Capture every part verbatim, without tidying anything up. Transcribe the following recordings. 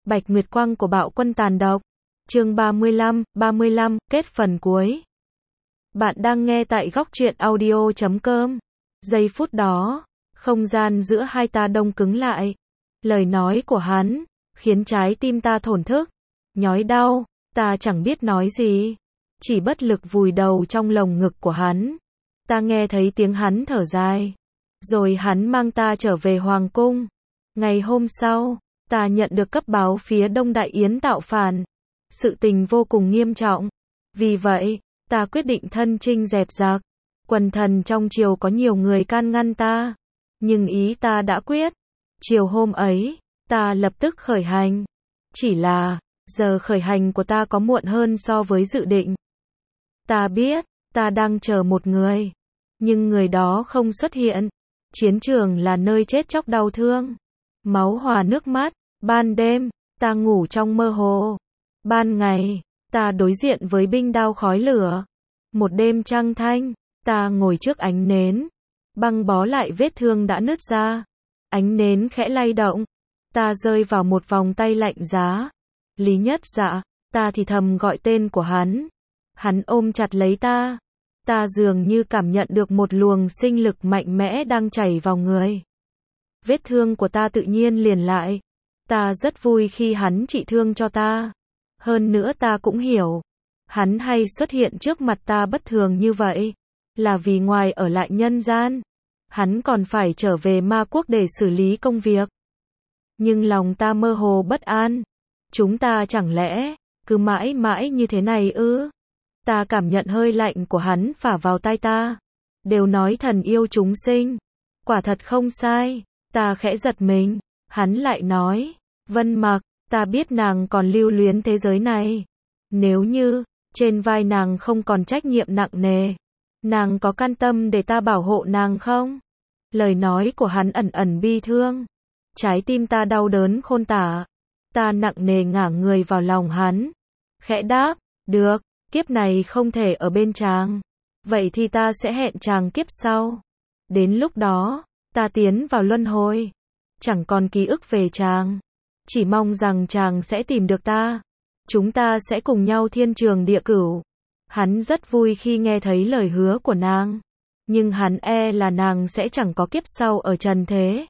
Bạch Nguyệt Quang của Bạo Quân tàn độc. Chương ba mươi lăm, ba mươi lăm, kết phần cuối. Bạn đang nghe tại góc truyện audio chấm com. Giây phút đó, không gian giữa hai ta đông cứng lại. Lời nói của hắn khiến trái tim ta thổn thức, nhói đau, ta chẳng biết nói gì, chỉ bất lực vùi đầu trong lồng ngực của hắn. Ta nghe thấy tiếng hắn thở dài, rồi hắn mang ta trở về hoàng cung. Ngày hôm sau, ta nhận được cấp báo phía Đông Đại Yến tạo phản. Sự tình vô cùng nghiêm trọng. Vì vậy, ta quyết định thân chinh dẹp giặc. Quần thần trong triều có nhiều người can ngăn ta, nhưng ý ta đã quyết. Chiều hôm ấy, ta lập tức khởi hành. Chỉ là, giờ khởi hành của ta có muộn hơn so với dự định. Ta biết, ta đang chờ một người, nhưng người đó không xuất hiện. Chiến trường là nơi chết chóc đau thương, máu hòa nước mắt. Ban đêm, ta ngủ trong mơ hồ. Ban ngày, ta đối diện với binh đao khói lửa. Một đêm trăng thanh, ta ngồi trước ánh nến, băng bó lại vết thương đã nứt ra. Ánh nến khẽ lay động, ta rơi vào một vòng tay lạnh giá. Lý Nhất Dạ, ta thì thầm gọi tên của hắn. Hắn ôm chặt lấy ta. Ta dường như cảm nhận được một luồng sinh lực mạnh mẽ đang chảy vào người. Vết thương của ta tự nhiên liền lại. Ta rất vui khi hắn trị thương cho ta. Hơn nữa ta cũng hiểu, hắn hay xuất hiện trước mặt ta bất thường như vậy, là vì ngoài ở lại nhân gian, hắn còn phải trở về ma quốc để xử lý công việc. Nhưng lòng ta mơ hồ bất an. Chúng ta chẳng lẽ cứ mãi mãi như thế này ư? Ta cảm nhận hơi lạnh của hắn phả vào tai ta. Đều nói thần yêu chúng sinh, quả thật không sai. Ta khẽ giật mình. Hắn lại nói, Vân Mặc, ta biết nàng còn lưu luyến thế giới này. Nếu như trên vai nàng không còn trách nhiệm nặng nề, nàng có can tâm để ta bảo hộ nàng không? Lời nói của hắn ẩn ẩn bi thương. Trái tim ta đau đớn khôn tả. Ta nặng nề ngả người vào lòng hắn, khẽ đáp, được, kiếp này không thể ở bên chàng, vậy thì ta sẽ hẹn chàng kiếp sau. Đến lúc đó, ta tiến vào luân hồi, chẳng còn ký ức về chàng, chỉ mong rằng chàng sẽ tìm được ta. Chúng ta sẽ cùng nhau thiên trường địa cửu. Hắn rất vui khi nghe thấy lời hứa của nàng, nhưng hắn e là nàng sẽ chẳng có kiếp sau ở trần thế.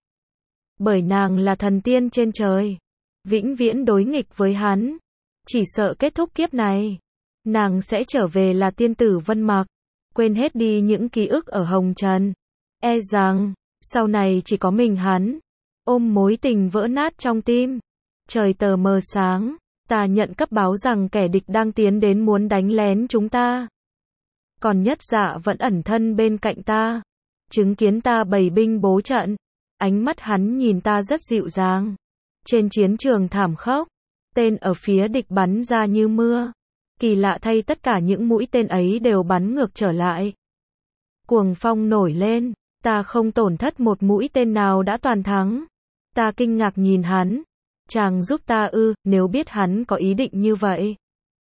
Bởi nàng là thần tiên trên trời, vĩnh viễn đối nghịch với hắn. Chỉ sợ kết thúc kiếp này, nàng sẽ trở về là tiên tử Vân Mặc, quên hết đi những ký ức ở hồng trần. E rằng, sau này chỉ có mình hắn, ôm mối tình vỡ nát trong tim. Trời tờ mờ sáng, ta nhận cấp báo rằng kẻ địch đang tiến đến muốn đánh lén chúng ta. Còn Nhất Dạ vẫn ẩn thân bên cạnh ta, chứng kiến ta bày binh bố trận. Ánh mắt hắn nhìn ta rất dịu dàng. Trên chiến trường thảm khốc, tên ở phía địch bắn ra như mưa. Kỳ lạ thay, tất cả những mũi tên ấy đều bắn ngược trở lại. Cuồng phong nổi lên, ta không tổn thất một mũi tên nào, đã toàn thắng. Ta kinh ngạc nhìn hắn. Chàng giúp ta ư? Nếu biết hắn có ý định như vậy,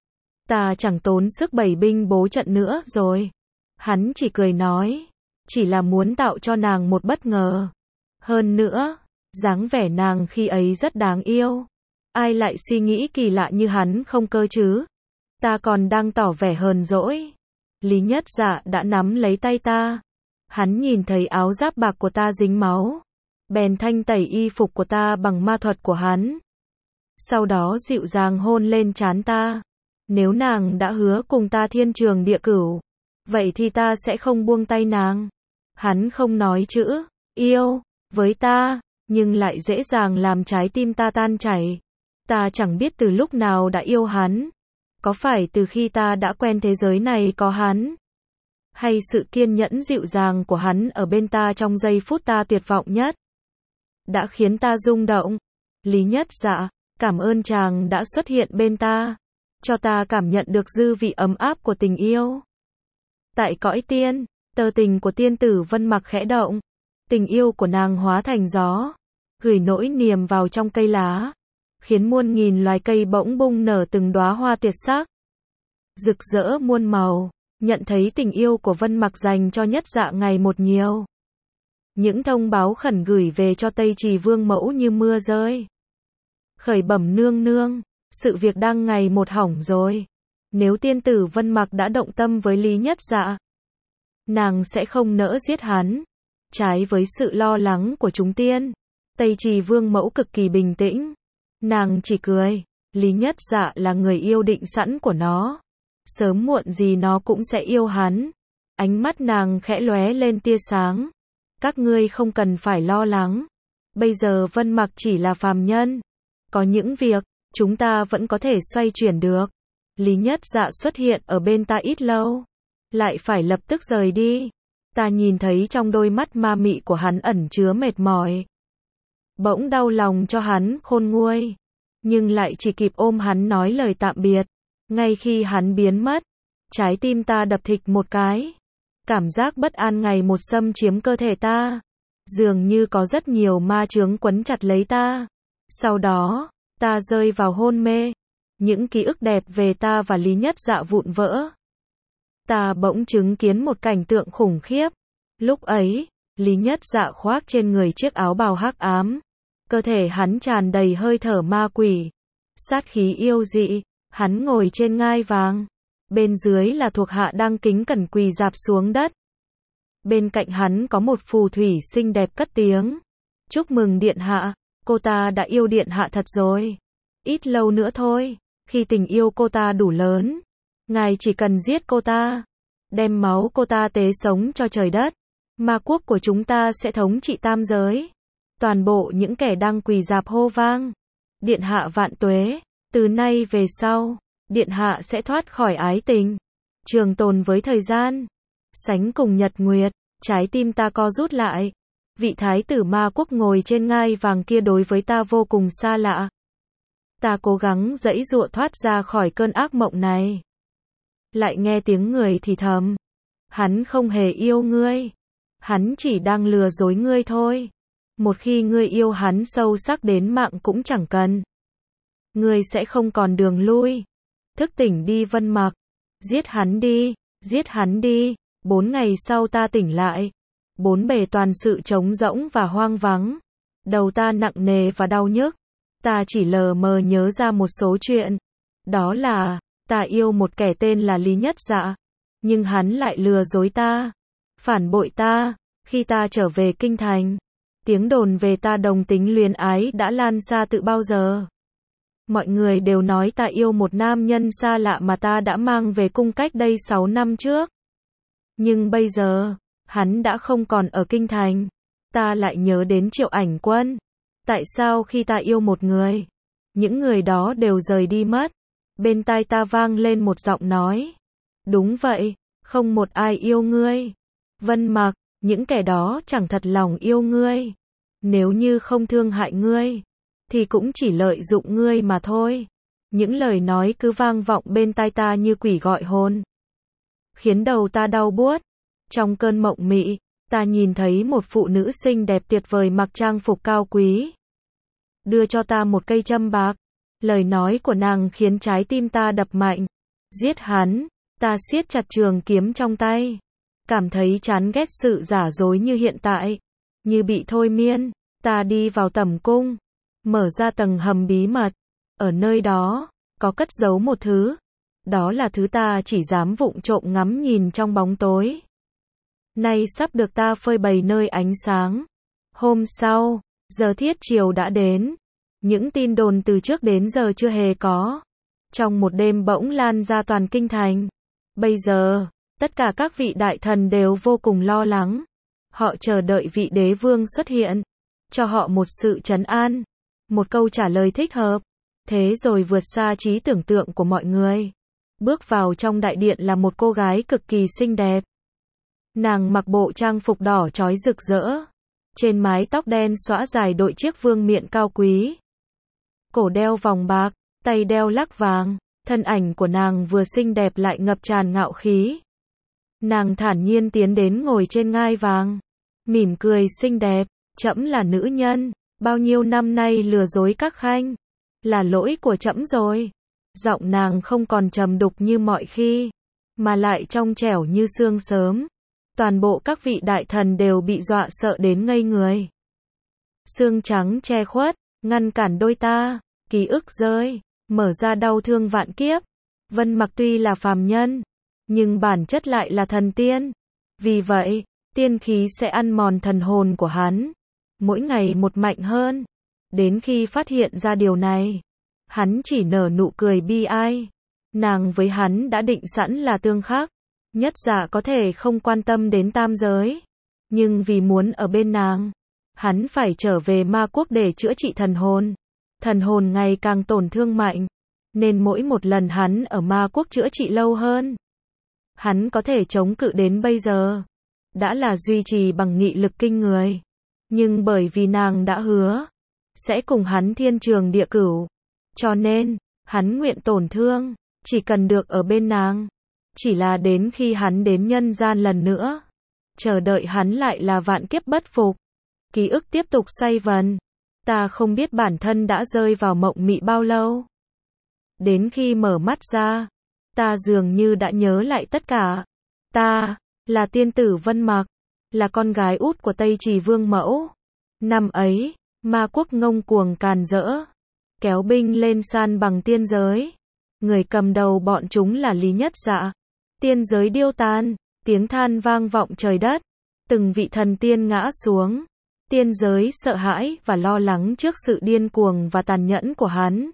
ta chẳng tốn sức bày binh bố trận nữa rồi. Hắn chỉ cười nói, chỉ là muốn tạo cho nàng một bất ngờ. Hơn nữa, dáng vẻ nàng khi ấy rất đáng yêu. Ai lại suy nghĩ kỳ lạ như hắn không cơ chứ? Ta còn đang tỏ vẻ hờn dỗi, Lý Nhất Dạ đã nắm lấy tay ta. Hắn nhìn thấy áo giáp bạc của ta dính máu, bèn thanh tẩy y phục của ta bằng ma thuật của hắn. Sau đó dịu dàng hôn lên trán ta. Nếu nàng đã hứa cùng ta thiên trường địa cửu, vậy thì ta sẽ không buông tay nàng. Hắn không nói chữ yêu với ta, nhưng lại dễ dàng làm trái tim ta tan chảy. Ta chẳng biết từ lúc nào đã yêu hắn. Có phải từ khi ta đã quen thế giới này có hắn? Hay sự kiên nhẫn dịu dàng của hắn ở bên ta trong giây phút ta tuyệt vọng nhất đã khiến ta rung động? Lý Nhất Dạ, cảm ơn chàng đã xuất hiện bên ta, cho ta cảm nhận được dư vị ấm áp của tình yêu. Tại cõi tiên, tơ tình của tiên tử Vân Mặc khẽ động. Tình yêu của nàng hóa thành gió, gửi nỗi niềm vào trong cây lá, khiến muôn nghìn loài cây bỗng bung nở từng đóa hoa tuyệt sắc, rực rỡ muôn màu. Nhận thấy tình yêu của Vân Mặc dành cho Nhất Dạ ngày một nhiều. Những thông báo khẩn gửi về cho Tây Trì Vương mẫu như mưa rơi. Khởi bẩm nương nương, sự việc đang ngày một hỏng rồi. Nếu tiên tử Vân Mặc đã động tâm với Lý Nhất Dạ, nàng sẽ không nỡ giết hắn. Trái với sự lo lắng của chúng tiên, Tây Trì Vương mẫu cực kỳ bình tĩnh. Nàng chỉ cười, Lý Nhất Dạ là người yêu định sẵn của nó. Sớm muộn gì nó cũng sẽ yêu hắn. Ánh mắt nàng khẽ lóe lên tia sáng. Các ngươi không cần phải lo lắng. Bây giờ Vân Mặc chỉ là phàm nhân. Có những việc, chúng ta vẫn có thể xoay chuyển được. Lý Nhất Dạ xuất hiện ở bên ta ít lâu, lại phải lập tức rời đi. Ta nhìn thấy trong đôi mắt ma mị của hắn ẩn chứa mệt mỏi. Bỗng đau lòng cho hắn khôn nguôi. Nhưng lại chỉ kịp ôm hắn nói lời tạm biệt. Ngay khi hắn biến mất, trái tim ta đập thịch một cái. Cảm giác bất an ngày một xâm chiếm cơ thể ta. Dường như có rất nhiều ma chướng quấn chặt lấy ta. Sau đó, ta rơi vào hôn mê. Những ký ức đẹp về ta và Lý Nhất Dạ vụn vỡ. Ta bỗng chứng kiến một cảnh tượng khủng khiếp. Lúc ấy, Lý Nhất Dạ khoác trên người chiếc áo bào hắc ám. Cơ thể hắn tràn đầy hơi thở ma quỷ. Sát khí yêu dị. Hắn ngồi trên ngai vàng. Bên dưới là thuộc hạ đang kính cẩn quỳ rạp xuống đất. Bên cạnh hắn có một phù thủy xinh đẹp cất tiếng. Chúc mừng điện hạ, cô ta đã yêu điện hạ thật rồi. Ít lâu nữa thôi, khi tình yêu cô ta đủ lớn, ngài chỉ cần giết cô ta, đem máu cô ta tế sống cho trời đất. Ma quốc của chúng ta sẽ thống trị tam giới. Toàn bộ những kẻ đang quỳ rạp hô vang. Điện hạ vạn tuế, từ nay về sau, điện hạ sẽ thoát khỏi ái tình, trường tồn với thời gian, sánh cùng nhật nguyệt. Trái tim ta co rút lại. Vị thái tử ma quốc ngồi trên ngai vàng kia đối với ta vô cùng xa lạ. Ta cố gắng giãy giụa thoát ra khỏi cơn ác mộng này. Lại nghe tiếng người thì thầm. Hắn không hề yêu ngươi. Hắn chỉ đang lừa dối ngươi thôi. Một khi ngươi yêu hắn sâu sắc đến mạng cũng chẳng cần. Ngươi sẽ không còn đường lui. Thức tỉnh đi Vân Mặc. Giết hắn đi, giết hắn đi. Bốn ngày sau ta tỉnh lại. Bốn bề toàn sự trống rỗng và hoang vắng. Đầu ta nặng nề và đau nhức. Ta chỉ lờ mờ nhớ ra một số chuyện. Đó là, ta yêu một kẻ tên là Lý Nhất Dạ. Nhưng hắn lại lừa dối ta. Phản bội ta. Khi ta trở về kinh thành, tiếng đồn về ta đồng tính luyến ái đã lan xa từ bao giờ. Mọi người đều nói ta yêu một nam nhân xa lạ mà ta đã mang về cung cách đây sáu năm trước. Nhưng bây giờ, hắn đã không còn ở kinh thành. Ta lại nhớ đến Triệu Ảnh Quân. Tại sao khi ta yêu một người, những người đó đều rời đi mất? Bên tai ta vang lên một giọng nói. Đúng vậy, không một ai yêu ngươi. Vân Mặc, những kẻ đó chẳng thật lòng yêu ngươi. Nếu như không thương hại ngươi, thì cũng chỉ lợi dụng ngươi mà thôi. Những lời nói cứ vang vọng bên tai ta như quỷ gọi hồn, khiến đầu ta đau buốt. Trong cơn mộng mị, ta nhìn thấy một phụ nữ xinh đẹp tuyệt vời mặc trang phục cao quý, đưa cho ta một cây châm bạc. Lời nói của nàng khiến trái tim ta đập mạnh. Giết hắn. Ta siết chặt trường kiếm trong tay, cảm thấy chán ghét sự giả dối như hiện tại. Như bị thôi miên, ta đi vào tẩm cung, mở ra tầng hầm bí mật. Ở nơi đó, có cất giấu một thứ. Đó là thứ ta chỉ dám vụng trộm ngắm nhìn trong bóng tối. Nay sắp được ta phơi bày nơi ánh sáng. Hôm sau, giờ thiết chiều đã đến. Những tin đồn từ trước đến giờ chưa hề có. Trong một đêm bỗng lan ra toàn kinh thành. Bây giờ, tất cả các vị đại thần đều vô cùng lo lắng. Họ chờ đợi vị đế vương xuất hiện, cho họ một sự trấn an, một câu trả lời thích hợp. Thế rồi vượt xa trí tưởng tượng của mọi người. Bước vào trong đại điện là một cô gái cực kỳ xinh đẹp. Nàng mặc bộ trang phục đỏ chói rực rỡ. Trên mái tóc đen xõa dài đội chiếc vương miện cao quý. Cổ đeo vòng bạc, tay đeo lắc vàng. Thân ảnh của nàng vừa xinh đẹp lại ngập tràn ngạo khí. Nàng thản nhiên tiến đến ngồi trên ngai vàng, mỉm cười xinh đẹp. Trẫm là nữ nhân, bao nhiêu năm nay lừa dối các khanh, là lỗi của trẫm rồi. Giọng nàng không còn trầm đục như mọi khi, mà lại trong trẻo như sương sớm. Toàn bộ các vị đại thần đều bị dọa sợ đến ngây người. Sương trắng che khuất, ngăn cản đôi ta. Ký ức rơi, mở ra đau thương vạn kiếp. Vân Mặc tuy là phàm nhân, nhưng bản chất lại là thần tiên. Vì vậy, tiên khí sẽ ăn mòn thần hồn của hắn, mỗi ngày một mạnh hơn. Đến khi phát hiện ra điều này, hắn chỉ nở nụ cười bi ai. Nàng với hắn đã định sẵn là tương khắc. Nhất Dạ có thể không quan tâm đến tam giới, nhưng vì muốn ở bên nàng, hắn phải trở về ma quốc để chữa trị thần hồn. Thần hồn ngày càng tổn thương mạnh, nên mỗi một lần hắn ở ma quốc chữa trị lâu hơn. Hắn có thể chống cự đến bây giờ, đã là duy trì bằng nghị lực kinh người. Nhưng bởi vì nàng đã hứa, sẽ cùng hắn thiên trường địa cửu, cho nên, hắn nguyện tổn thương, chỉ cần được ở bên nàng. Chỉ là đến khi hắn đến nhân gian lần nữa, chờ đợi hắn lại là vạn kiếp bất phục. Ký ức tiếp tục xoay vần. Ta không biết bản thân đã rơi vào mộng mị bao lâu. Đến khi mở mắt ra, ta dường như đã nhớ lại tất cả. Ta, là tiên tử Vân Mặc, là con gái út của Tây Trì Vương Mẫu. Năm ấy, ma quốc ngông cuồng càn rỡ, kéo binh lên san bằng tiên giới. Người cầm đầu bọn chúng là Lý Nhất Dạ. Tiên giới điêu tan, tiếng than vang vọng trời đất. Từng vị thần tiên ngã xuống. Tiên giới sợ hãi và lo lắng trước sự điên cuồng và tàn nhẫn của hắn.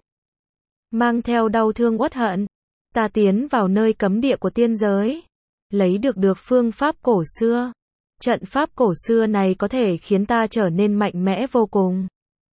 Mang theo đau thương uất hận, ta tiến vào nơi cấm địa của tiên giới, lấy được được phương pháp cổ xưa. Trận pháp cổ xưa này có thể khiến ta trở nên mạnh mẽ vô cùng.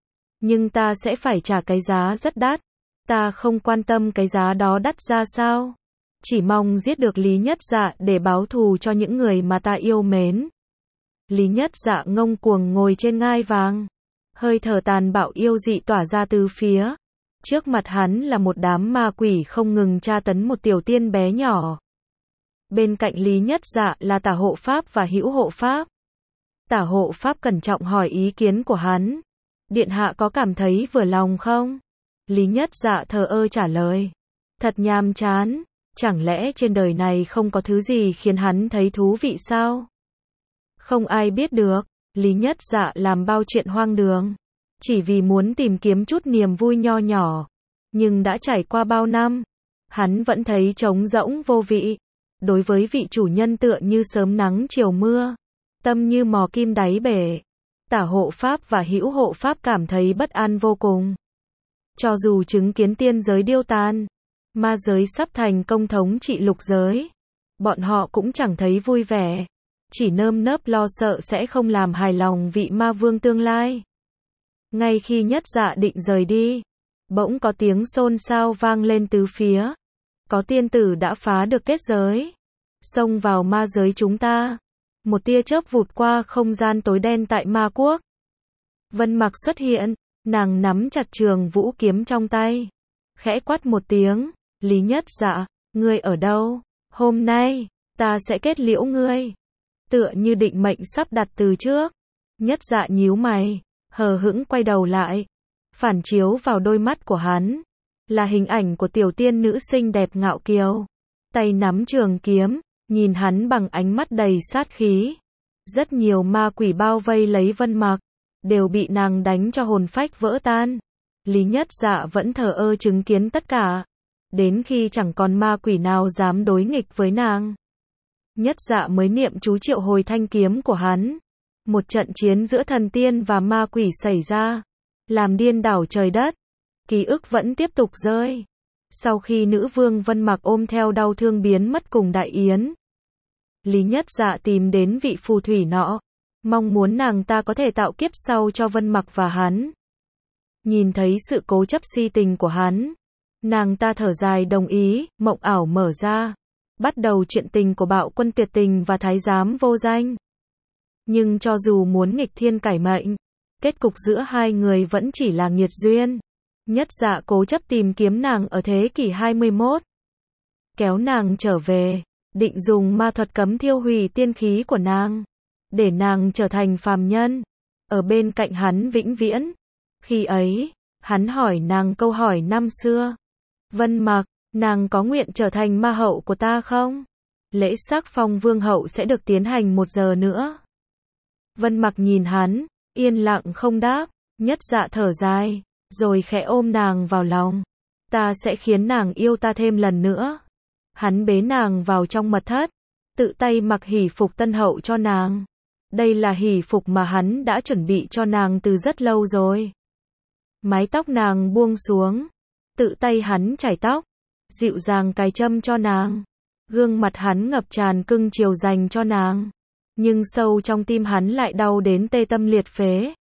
Nhưng ta sẽ phải trả cái giá rất đắt. Ta không quan tâm cái giá đó đắt ra sao. Chỉ mong giết được Lý Nhất Dạ để báo thù cho những người mà ta yêu mến. Lý Nhất Dạ ngông cuồng ngồi trên ngai vàng. Hơi thở tàn bạo yêu dị tỏa ra từ phía. Trước mặt hắn là một đám ma quỷ không ngừng tra tấn một tiểu tiên bé nhỏ. Bên cạnh Lý Nhất Dạ là Tả Hộ Pháp và Hữu Hộ Pháp. Tả Hộ Pháp cẩn trọng hỏi ý kiến của hắn. Điện hạ có cảm thấy vừa lòng không? Lý Nhất Dạ thờ ơ trả lời. Thật nhàm chán. Chẳng lẽ trên đời này không có thứ gì khiến hắn thấy thú vị sao? Không ai biết được. Lý Nhất Dạ làm bao chuyện hoang đường, chỉ vì muốn tìm kiếm chút niềm vui nho nhỏ. Nhưng đã trải qua bao năm, hắn vẫn thấy trống rỗng vô vị. Đối với vị chủ nhân tựa như sớm nắng chiều mưa, tâm như mò kim đáy bể. Tả Hộ Pháp và Hữu Hộ Pháp cảm thấy bất an vô cùng. Cho dù chứng kiến tiên giới điêu tan, ma giới sắp thành công thống trị lục giới, bọn họ cũng chẳng thấy vui vẻ, chỉ nơm nớp lo sợ sẽ không làm hài lòng vị ma vương tương lai. Ngay khi Nhất Dạ định rời đi, bỗng có tiếng xôn xao vang lên tứ phía. Có tiên tử đã phá được kết giới, xông vào ma giới chúng ta. Một tia chớp vụt qua không gian tối đen tại ma quốc. Vân Mặc xuất hiện, nàng nắm chặt trường vũ kiếm trong tay, khẽ quát một tiếng, Lý Nhất Dạ, ngươi ở đâu? Hôm nay, ta sẽ kết liễu ngươi. Tựa như định mệnh sắp đặt từ trước. Nhất Dạ nhíu mày, hờ hững quay đầu lại. Phản chiếu vào đôi mắt của hắn, là hình ảnh của tiểu tiên nữ xinh đẹp ngạo kiều. Tay nắm trường kiếm, nhìn hắn bằng ánh mắt đầy sát khí. Rất nhiều ma quỷ bao vây lấy Vân Mặc, đều bị nàng đánh cho hồn phách vỡ tan. Lý Nhất Dạ vẫn thờ ơ chứng kiến tất cả, đến khi chẳng còn ma quỷ nào dám đối nghịch với nàng. Nhất Dạ mới niệm chú triệu hồi thanh kiếm của hắn. Một trận chiến giữa thần tiên và ma quỷ xảy ra, làm điên đảo trời đất. Ký ức vẫn tiếp tục rơi. Sau khi nữ vương Vân Mặc ôm theo đau thương biến mất cùng Đại Yến, Lý Nhất Dạ tìm đến vị phù thủy nọ, mong muốn nàng ta có thể tạo kiếp sau cho Vân Mặc và hắn. Nhìn thấy sự cố chấp si tình của hắn, nàng ta thở dài đồng ý. Mộng ảo mở ra, bắt đầu chuyện tình của bạo quân tuyệt tình và thái giám vô danh. Nhưng cho dù muốn nghịch thiên cải mệnh, kết cục giữa hai người vẫn chỉ là nghiệt duyên. Nhất Dạ cố chấp tìm kiếm nàng ở thế kỷ hai mươi mốt, kéo nàng trở về, định dùng ma thuật cấm thiêu hủy tiên khí của nàng, để nàng trở thành phàm nhân, ở bên cạnh hắn vĩnh viễn. Khi ấy, hắn hỏi nàng câu hỏi năm xưa. Vân Mặc, nàng có nguyện trở thành ma hậu của ta không? Lễ sắc phong vương hậu sẽ được tiến hành một giờ nữa. Vân Mặc nhìn hắn, yên lặng không đáp. Nhất Dạ thở dài, rồi khẽ ôm nàng vào lòng. Ta sẽ khiến nàng yêu ta thêm lần nữa. Hắn bế nàng vào trong mật thất, tự tay mặc hỷ phục tân hậu cho nàng. Đây là hỷ phục mà hắn đã chuẩn bị cho nàng từ rất lâu rồi. Mái tóc nàng buông xuống, tự tay hắn chải tóc, dịu dàng cài châm cho nàng. Gương mặt hắn ngập tràn cưng chiều dành cho nàng, nhưng sâu trong tim hắn lại đau đến tê tâm liệt phế.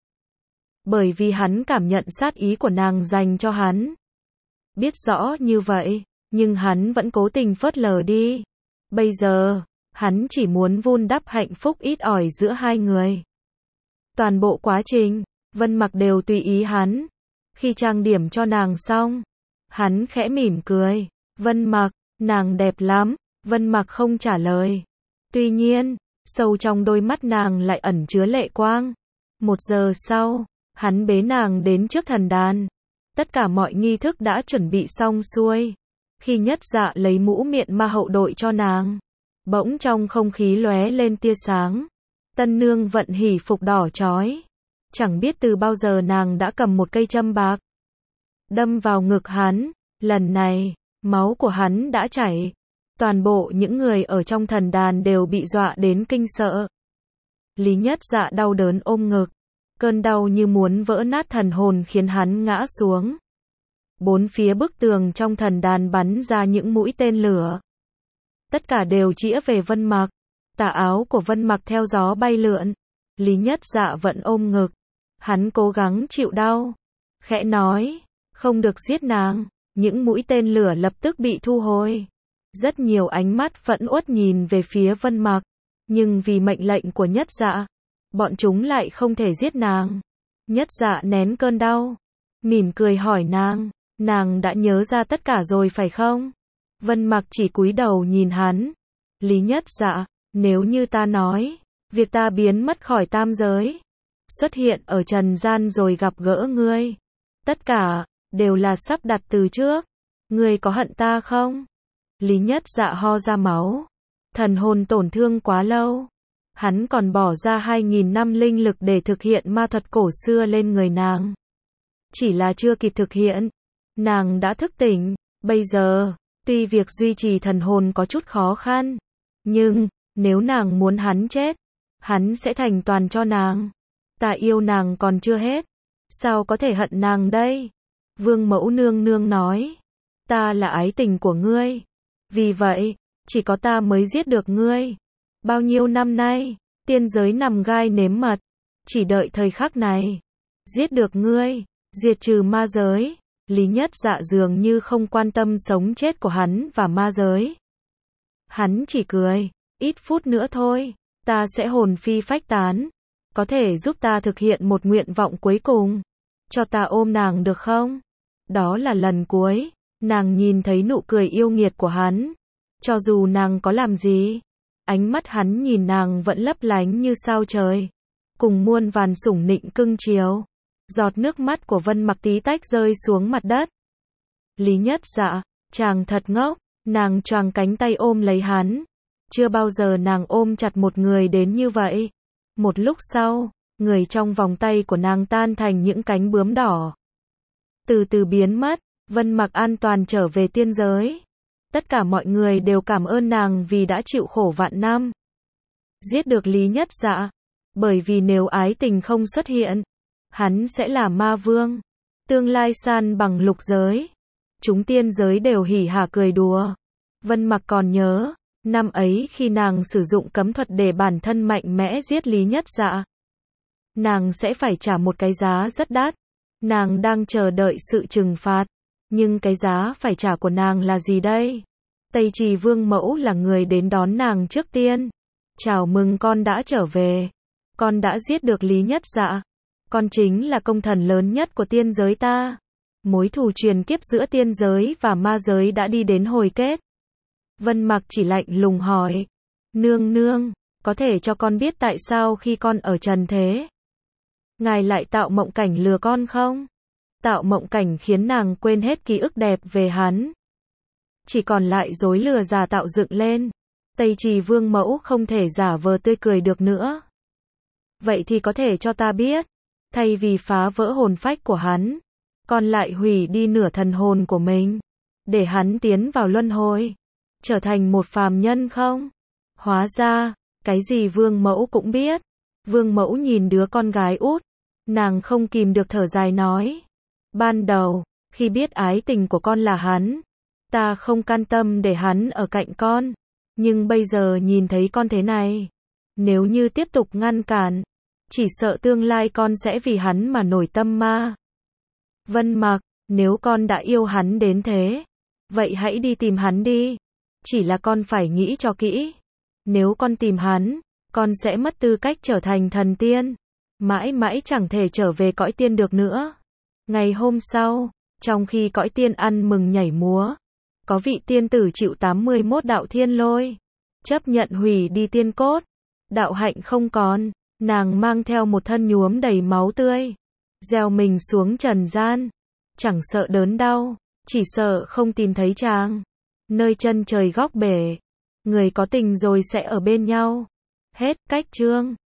Bởi vì hắn cảm nhận sát ý của nàng dành cho hắn. Biết rõ như vậy, nhưng hắn vẫn cố tình phớt lờ đi. Bây giờ, hắn chỉ muốn vun đắp hạnh phúc ít ỏi giữa hai người. Toàn bộ quá trình, Vân Mặc đều tùy ý hắn. Khi trang điểm cho nàng xong, hắn khẽ mỉm cười. Vân Mặc, nàng đẹp lắm. Vân Mặc không trả lời. Tuy nhiên, sâu trong đôi mắt nàng lại ẩn chứa lệ quang. Một giờ sau, hắn bế nàng đến trước thần đàn. Tất cả mọi nghi thức đã chuẩn bị xong xuôi. Khi Nhất Dạ lấy mũ miệng ma hậu đội cho nàng, bỗng trong không khí lóe lên tia sáng. Tân nương vận hỷ phục đỏ chói. Chẳng biết từ bao giờ nàng đã cầm một cây châm bạc, đâm vào ngực hắn. Lần này, máu của hắn đã chảy. Toàn bộ những người ở trong thần đàn đều bị dọa đến kinh sợ. Lý Nhất Dạ đau đớn ôm ngực. Cơn đau như muốn vỡ nát thần hồn khiến hắn ngã xuống. Bốn phía bức tường trong thần đàn bắn ra những mũi tên lửa. Tất cả đều chĩa về Vân Mặc. Tà áo của Vân Mặc theo gió bay lượn. Lý Nhất Dạ vẫn ôm ngực. Hắn cố gắng chịu đau. Khẽ nói, không được giết nàng. Những mũi tên lửa lập tức bị thu hồi. Rất nhiều ánh mắt phẫn uất nhìn về phía Vân Mặc. Nhưng vì mệnh lệnh của Nhất Dạ, bọn chúng lại không thể giết nàng. Nhất Dạ nén cơn đau, mỉm cười hỏi nàng, nàng đã nhớ ra tất cả rồi phải không? Vân Mặc chỉ cúi đầu nhìn hắn. Lý Nhất Dạ, nếu như ta nói, việc ta biến mất khỏi tam giới, xuất hiện ở trần gian rồi gặp gỡ ngươi, tất cả đều là sắp đặt từ trước, ngươi có hận ta không? Lý Nhất Dạ ho ra máu. Thần hồn tổn thương quá lâu. Hắn còn bỏ ra hai nghìn năm linh lực để thực hiện ma thuật cổ xưa lên người nàng. Chỉ là chưa kịp thực hiện, nàng đã thức tỉnh. Bây giờ, tuy việc duy trì thần hồn có chút khó khăn, nhưng, nếu nàng muốn hắn chết, hắn sẽ thành toàn cho nàng. Ta yêu nàng còn chưa hết. Sao có thể hận nàng đây? Vương Mẫu nương nương nói. Ta là ái tình của ngươi. Vì vậy, chỉ có ta mới giết được ngươi. Bao nhiêu năm nay, tiên giới nằm gai nếm mật, chỉ đợi thời khắc này. Giết được ngươi, diệt trừ ma giới. Lý Nhất Dạ dường như không quan tâm sống chết của hắn và ma giới. Hắn chỉ cười, ít phút nữa thôi, ta sẽ hồn phi phách tán. Có thể giúp ta thực hiện một nguyện vọng cuối cùng. Cho ta ôm nàng được không? Đó là lần cuối. Nàng nhìn thấy nụ cười yêu nghiệt của hắn. Cho dù nàng có làm gì, ánh mắt hắn nhìn nàng vẫn lấp lánh như sao trời. Cùng muôn vàn sủng nịnh cưng chiều. Giọt nước mắt của Vân Mặc tí tách rơi xuống mặt đất. Lý Nhất Dạ, chàng thật ngốc. Nàng choàng cánh tay ôm lấy hắn. Chưa bao giờ nàng ôm chặt một người đến như vậy. Một lúc sau, người trong vòng tay của nàng tan thành những cánh bướm đỏ. Từ từ biến mất. Vân Mặc an toàn trở về tiên giới. Tất cả mọi người đều cảm ơn nàng vì đã chịu khổ vạn năm. Giết được Lý Nhất Dạ. Bởi vì nếu ái tình không xuất hiện, hắn sẽ là ma vương. Tương lai san bằng lục giới. Chúng tiên giới đều hỉ hả cười đùa. Vân Mặc còn nhớ, năm ấy khi nàng sử dụng cấm thuật để bản thân mạnh mẽ giết Lý Nhất Dạ, nàng sẽ phải trả một cái giá rất đắt. Nàng đang chờ đợi sự trừng phạt. Nhưng cái giá phải trả của nàng là gì đây? Tây Trì Vương Mẫu là người đến đón nàng trước tiên. Chào mừng con đã trở về. Con đã giết được Lý Nhất Dạ. Con chính là công thần lớn nhất của tiên giới ta. Mối thù truyền kiếp giữa tiên giới và ma giới đã đi đến hồi kết. Vân Mặc chỉ lạnh lùng hỏi. Nương nương, có thể cho con biết tại sao khi con ở trần thế, ngài lại tạo mộng cảnh lừa con không? Tạo mộng cảnh khiến nàng quên hết ký ức đẹp về hắn. Chỉ còn lại dối lừa giả tạo dựng lên. Tây Trì Vương Mẫu không thể giả vờ tươi cười được nữa. Vậy thì có thể cho ta biết, thay vì phá vỡ hồn phách của hắn, con lại hủy đi nửa thần hồn của mình, để hắn tiến vào luân hồi, trở thành một phàm nhân không? Hóa ra, cái gì Vương Mẫu cũng biết. Vương Mẫu nhìn đứa con gái út, nàng không kìm được thở dài nói. Ban đầu, khi biết ái tình của con là hắn, ta không can tâm để hắn ở cạnh con, nhưng bây giờ nhìn thấy con thế này, nếu như tiếp tục ngăn cản, chỉ sợ tương lai con sẽ vì hắn mà nổi tâm ma. Vân Mặc, nếu con đã yêu hắn đến thế, vậy hãy đi tìm hắn đi. Chỉ là con phải nghĩ cho kỹ. Nếu con tìm hắn, con sẽ mất tư cách trở thành thần tiên, mãi mãi chẳng thể trở về cõi tiên được nữa. Ngày hôm sau, trong khi cõi tiên ăn mừng nhảy múa, có vị tiên tử chịu tám mươi mốt đạo thiên lôi, chấp nhận hủy đi tiên cốt, đạo hạnh không còn, nàng mang theo một thân nhuốm đầy máu tươi, gieo mình xuống trần gian, chẳng sợ đớn đau, chỉ sợ không tìm thấy chàng. Nơi chân trời góc bể, người có tình rồi sẽ ở bên nhau. Hết cách chương.